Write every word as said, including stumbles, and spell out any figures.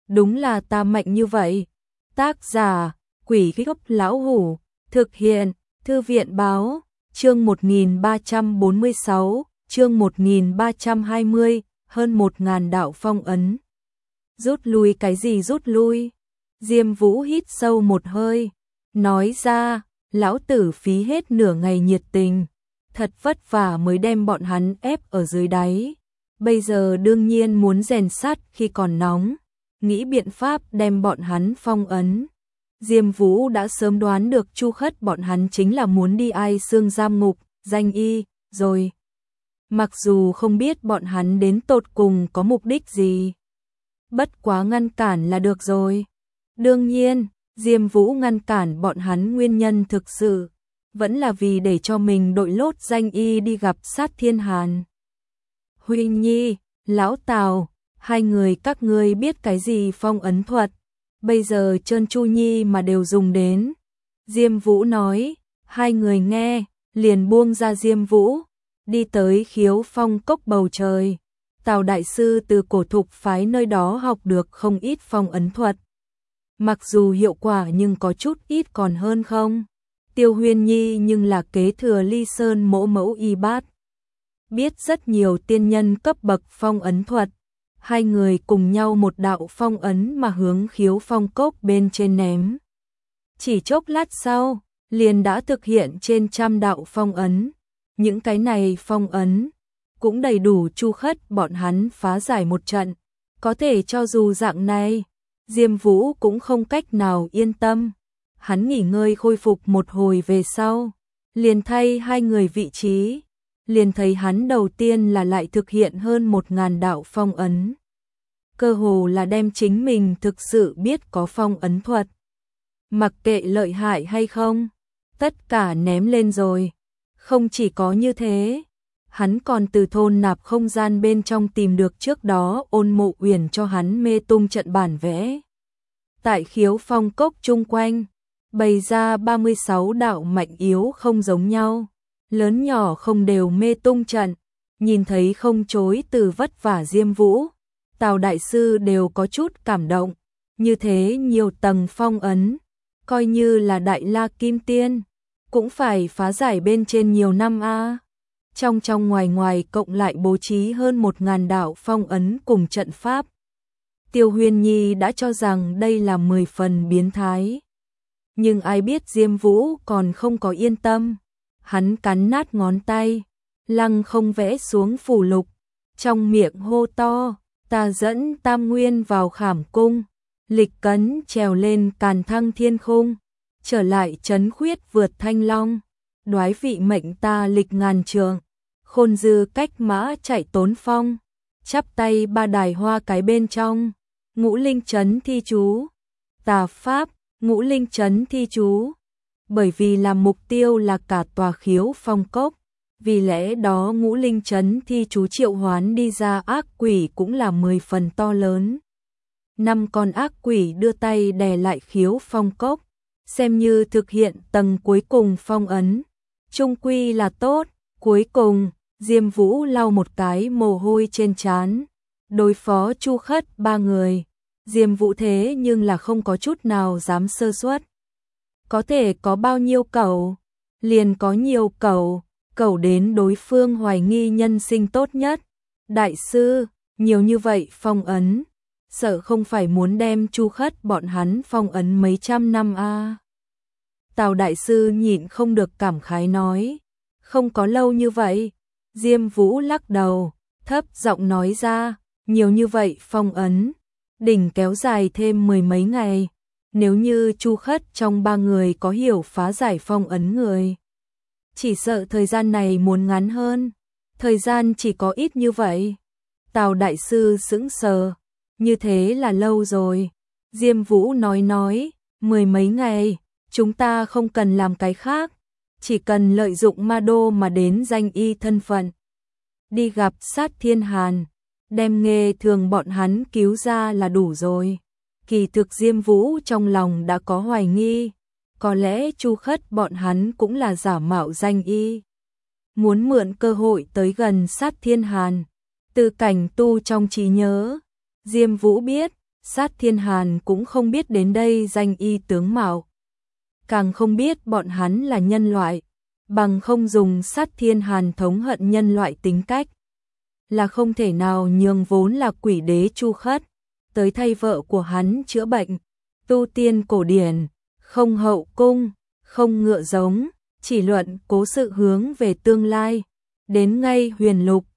đúng là ta mạnh như vậy. Tác giả, Quỷ Gốc Lão Hủ, thực hiện, Thư viện báo, chương một nghìn ba trăm bốn mươi sáu, chương một nghìn ba trăm hai mươi, hơn một ngàn đạo phong ấn. Rút lui cái gì rút lui? Diêm Vũ hít sâu một hơi, nói ra, lão tử phí hết nửa ngày nhiệt tình, thật vất vả mới đem bọn hắn ép ở dưới đáy. Bây giờ đương nhiên muốn rèn sắt khi còn nóng, nghĩ biện pháp đem bọn hắn phong ấn. Diêm Vũ đã sớm đoán được Chu Khất bọn hắn chính là muốn đi Ai Xương giam ngục, danh y, rồi. Mặc dù không biết bọn hắn đến tột cùng có mục đích gì, bất quá ngăn cản là được rồi. Đương nhiên, Diêm Vũ ngăn cản bọn hắn nguyên nhân thực sự vẫn là vì để cho mình đội lốt danh y đi gặp Sát Thiên Hàn. Huy Nhi, Lão Tào, hai người các ngươi biết cái gì phong ấn thuật, bây giờ Trơn Chu Nhi mà đều dùng đến. Diêm Vũ nói, hai người nghe, liền buông ra Diêm Vũ, đi tới Khiếu Phong cốc bầu trời. Tào đại sư từ Cổ Thục phái nơi đó học được không ít phong ấn thuật. Mặc dù hiệu quả nhưng có chút ít còn hơn không. Tiêu Huyên Nhi nhưng là kế thừa Ly Sơn mỗ mẫu y bát, biết rất nhiều tiên nhân cấp bậc phong ấn thuật. Hai người cùng nhau một đạo phong ấn mà hướng Khiếu Phong cốc bên trên ném. Chỉ chốc lát sau, liền đã thực hiện trên trăm đạo phong ấn. Những cái này phong ấn cũng đầy đủ Chu Khất bọn hắn phá giải một trận. Có thể cho dù dạng này, Diêm Vũ cũng không cách nào yên tâm. Hắn nghỉ ngơi khôi phục một hồi về sau, liền thay hai người vị trí, liền thấy hắn đầu tiên là lại thực hiện hơn một ngàn đạo phong ấn. Cơ hồ là đem chính mình thực sự biết có phong ấn thuật, mặc kệ lợi hại hay không, tất cả ném lên rồi. Không chỉ có như thế, hắn còn từ thôn nạp không gian bên trong tìm được trước đó Ôn Mộ Uyển cho hắn mê tung trận bản vẽ. Tại Khiếu Phong cốc chung quanh, bày ra ba mươi sáu đạo mạnh yếu không giống nhau, lớn nhỏ không đều mê tung trận. Nhìn thấy không chối từ vất vả Diêm Vũ, Tào đại sư đều có chút cảm động. Như thế nhiều tầng phong ấn, coi như là Đại La Kim Tiên cũng phải phá giải bên trên nhiều năm a. Trong trong ngoài ngoài cộng lại bố trí hơn một ngàn đạo phong ấn cùng trận pháp. Tiêu Huyên Nhi đã cho rằng đây là mười phần biến thái. Nhưng ai biết Diêm Vũ còn không có yên tâm. Hắn cắn nát ngón tay, lăng không vẽ xuống phù lục, trong miệng hô to, ta dẫn Tam Nguyên vào Khảm Cung, lịch cấn trèo lên Càn Thăng Thiên Khung, trở lại trấn khuyết vượt Thanh Long, đoái vị mệnh ta lịch ngàn trường, khôn dư cách mã chạy tốn phong, chắp tay ba đài hoa cái bên trong, ngũ linh trấn thi chú, tà pháp, ngũ linh trấn thi chú. Bởi vì làm mục tiêu là cả tòa Khiếu Phong cốc, vì lẽ đó ngũ linh trấn thi chú triệu hoán đi ra ác quỷ cũng là mười phần to lớn. Năm con ác quỷ đưa tay đè lại Khiếu Phong cốc, xem như thực hiện tầng cuối cùng phong ấn. Trung quy là tốt. Cuối cùng, Diêm Vũ lau một cái mồ hôi trên trán, đối phó Chu Khất ba người. Diêm Vũ thế nhưng là không có chút nào dám sơ suất. Có thể có bao nhiêu cẩu, liền có nhiều cẩu, cẩu đến đối phương hoài nghi nhân sinh tốt nhất. Đại sư, nhiều như vậy phong ấn, sợ không phải muốn đem Chu Khất bọn hắn phong ấn mấy trăm năm a. À. Tào đại sư nhịn không được cảm khái nói, không có lâu như vậy. Diêm Vũ lắc đầu, thấp giọng nói ra, nhiều như vậy phong ấn, đỉnh kéo dài thêm mười mấy ngày. Nếu như Chu Khất trong ba người có hiểu phá giải phong ấn người, chỉ sợ thời gian này muốn ngắn hơn. Thời gian chỉ có ít như vậy. Tào đại sư sững sờ, như thế là lâu rồi. Diêm Vũ nói nói, mười mấy ngày, chúng ta không cần làm cái khác, chỉ cần lợi dụng ma đô mà đến danh y thân phận, đi gặp Sát Thiên Hàn, đem nghề thường bọn hắn cứu ra là đủ rồi. Kỳ thực Diêm Vũ trong lòng đã có hoài nghi, có lẽ Chu Khất bọn hắn cũng là giả mạo danh y, muốn mượn cơ hội tới gần Sát Thiên Hàn. Từ cảnh tu trong trí nhớ, Diêm Vũ biết, Sát Thiên Hàn cũng không biết đến đây danh y tướng mạo. Càng không biết bọn hắn là nhân loại, bằng không dùng Sát Thiên Hàn thống hận nhân loại tính cách. Là không thể nào nhường vốn là quỷ đế Chu Khất, tới thay vợ của hắn chữa bệnh. Tu tiên cổ điển, không hậu cung, không ngựa giống, chỉ luận cố sự hướng về tương lai. Đến ngay huyền lục,